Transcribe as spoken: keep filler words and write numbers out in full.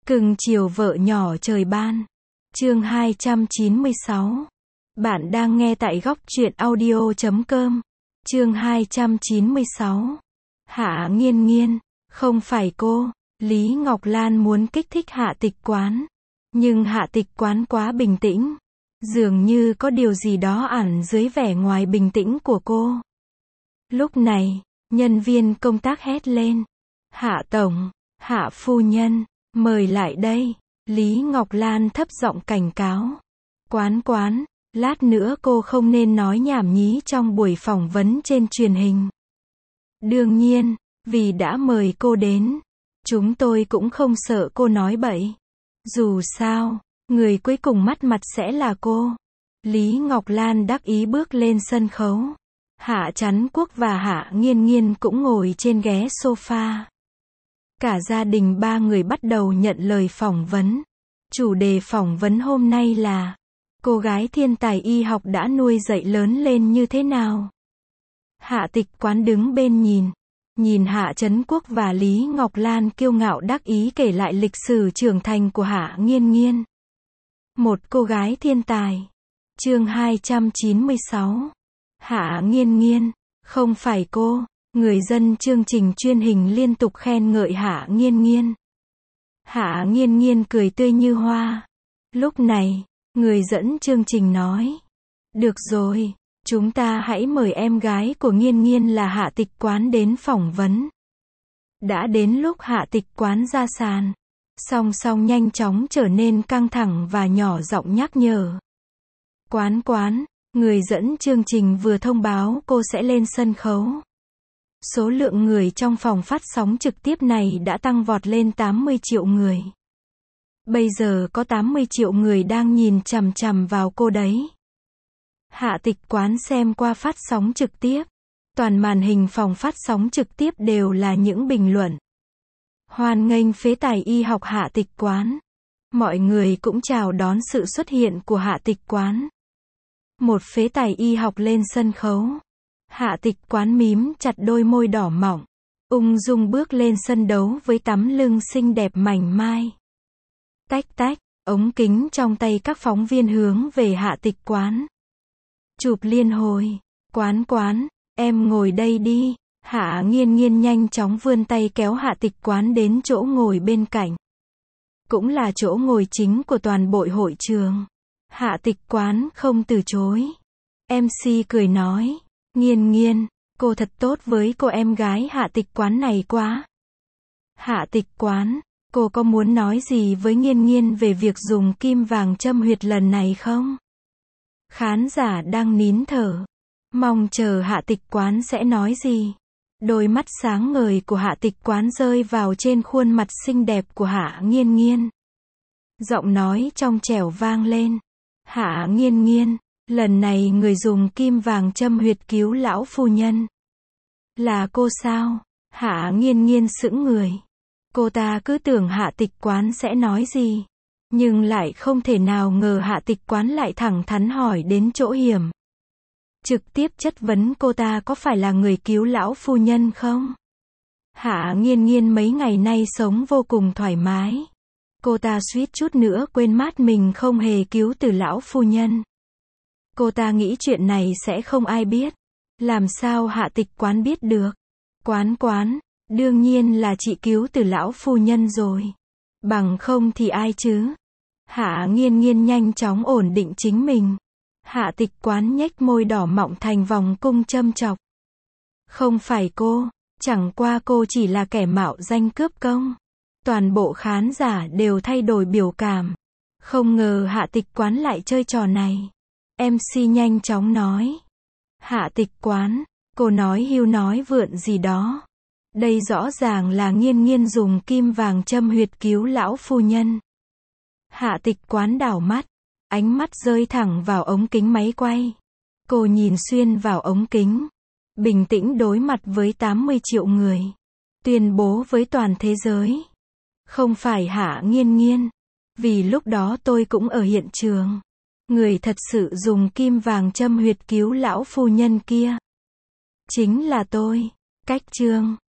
Cưng chiều vợ nhỏ trời ban. Chương hai trăm chín mươi sáu. Bạn đang nghe tại góc truyện audio chấm com. Chương hai trăm chín mươi sáu. Hạ Nghiên Nghiên, không phải cô. Lý Ngọc Lan muốn kích thích Hạ Tịch Quán. Nhưng Hạ Tịch Quán quá bình tĩnh. Dường như có điều gì đó ẩn dưới vẻ ngoài bình tĩnh của cô. Lúc này, nhân viên công tác hét lên. Hạ Tổng, Hạ Phu Nhân, mời lại đây. Lý Ngọc Lan thấp giọng cảnh cáo. Quán Quán, lát nữa cô không nên nói nhảm nhí trong buổi phỏng vấn trên truyền hình. Đương nhiên, vì đã mời cô đến, chúng tôi cũng không sợ cô nói bậy. Dù sao, người cuối cùng mắt mặt sẽ là cô. Lý Ngọc Lan đắc ý bước lên sân khấu. Hạ Chắn Quốc và Hạ Nghiên Nghiên cũng ngồi trên ghế sofa. Cả gia đình ba người bắt đầu nhận lời phỏng vấn. Chủ đề phỏng vấn hôm nay là cô gái thiên tài y học đã nuôi dạy lớn lên như thế nào. Hạ Tịch Quán đứng bên nhìn. Nhìn Hạ Chấn Quốc và Lý Ngọc Lan kiêu ngạo đắc ý kể lại lịch sử trưởng thành của Hạ Nghiên Nghiên. Một cô gái thiên tài. Chương hai trăm chín mươi sáu. Hạ Nghiên Nghiên, không phải cô. Người dân chương trình truyền hình liên tục khen ngợi Hạ Nghiên Nghiên. Hạ Nghiên Nghiên cười tươi như hoa. Lúc này, người dẫn chương trình nói. Được rồi, chúng ta hãy mời em gái của Nghiên Nghiên là Hạ Tịch Quán đến phỏng vấn. Đã đến lúc Hạ Tịch Quán ra sàn. Song song nhanh chóng trở nên căng thẳng và nhỏ giọng nhắc nhở. Quán Quán, người dẫn chương trình vừa thông báo cô sẽ lên sân khấu. Số lượng người trong phòng phát sóng trực tiếp này đã tăng vọt lên tám mươi triệu người. Bây giờ có tám mươi triệu người đang nhìn chằm chằm vào cô đấy. Hạ Tịch Quán xem qua phát sóng trực tiếp. Toàn màn hình phòng phát sóng trực tiếp đều là những bình luận. Hoan nghênh phế tài y học Hạ Tịch Quán. Mọi người cũng chào đón sự xuất hiện của Hạ Tịch Quán. Một phế tài y học lên sân khấu. Hạ Tịch Quán mím chặt đôi môi đỏ mọng, ung dung bước lên sân đấu với tấm lưng xinh đẹp mảnh mai. Tách tách, ống kính trong tay các phóng viên hướng về Hạ Tịch Quán. Chụp liên hồi. Quán Quán, em ngồi đây đi. Hạ Nghiên Nghiên nhanh chóng vươn tay kéo Hạ Tịch Quán đến chỗ ngồi bên cạnh. Cũng là chỗ ngồi chính của toàn bộ hội trường. Hạ Tịch Quán không từ chối. em xê cười nói. Nghiên Nghiên, cô thật tốt với cô em gái Hạ Tịch Quán này quá. Hạ Tịch Quán, cô có muốn nói gì với Nghiên Nghiên về việc dùng kim vàng châm huyệt lần này không? Khán giả đang nín thở, mong chờ Hạ Tịch Quán sẽ nói gì. Đôi mắt sáng ngời của Hạ Tịch Quán rơi vào trên khuôn mặt xinh đẹp của Hạ Nghiên Nghiên. Giọng nói trong trẻo vang lên. Hạ Nghiên Nghiên, lần này người dùng kim vàng châm huyệt cứu lão phu nhân. Là cô sao? Hạ Nghiên Nghiên sững người. Cô ta cứ tưởng Hạ Tịch Quán sẽ nói gì. Nhưng lại không thể nào ngờ Hạ Tịch Quán lại thẳng thắn hỏi đến chỗ hiểm. Trực tiếp chất vấn cô ta có phải là người cứu lão phu nhân không? Hạ Nghiên Nghiên mấy ngày nay sống vô cùng thoải mái. Cô ta suýt chút nữa quên mất mình không hề cứu từ lão phu nhân. Cô ta nghĩ chuyện này sẽ không ai biết. Làm sao Hạ Tịch Quán biết được? Quán Quán, đương nhiên là chị cứu từ lão phu nhân rồi. Bằng không thì ai chứ? Hạ Nghiên Nghiên nhanh chóng ổn định chính mình. Hạ Tịch Quán nhếch môi đỏ mọng thành vòng cung châm chọc. Không phải cô, chẳng qua cô chỉ là kẻ mạo danh cướp công. Toàn bộ khán giả đều thay đổi biểu cảm. Không ngờ Hạ Tịch Quán lại chơi trò này. em xê nhanh chóng nói. Hạ Tịch Quán, cô nói hưu nói vượn gì đó. Đây rõ ràng là Nghiên Nghiên dùng kim vàng châm huyệt cứu lão phu nhân. Hạ Tịch Quán đảo mắt. Ánh mắt rơi thẳng vào ống kính máy quay. Cô nhìn xuyên vào ống kính. Bình tĩnh đối mặt với tám mươi triệu người. Tuyên bố với toàn thế giới. Không phải Hạ Nghiên Nghiên. Vì lúc đó tôi cũng ở hiện trường. Người thật sự dùng kim vàng châm huyệt cứu lão phu nhân kia chính là tôi. Cách chương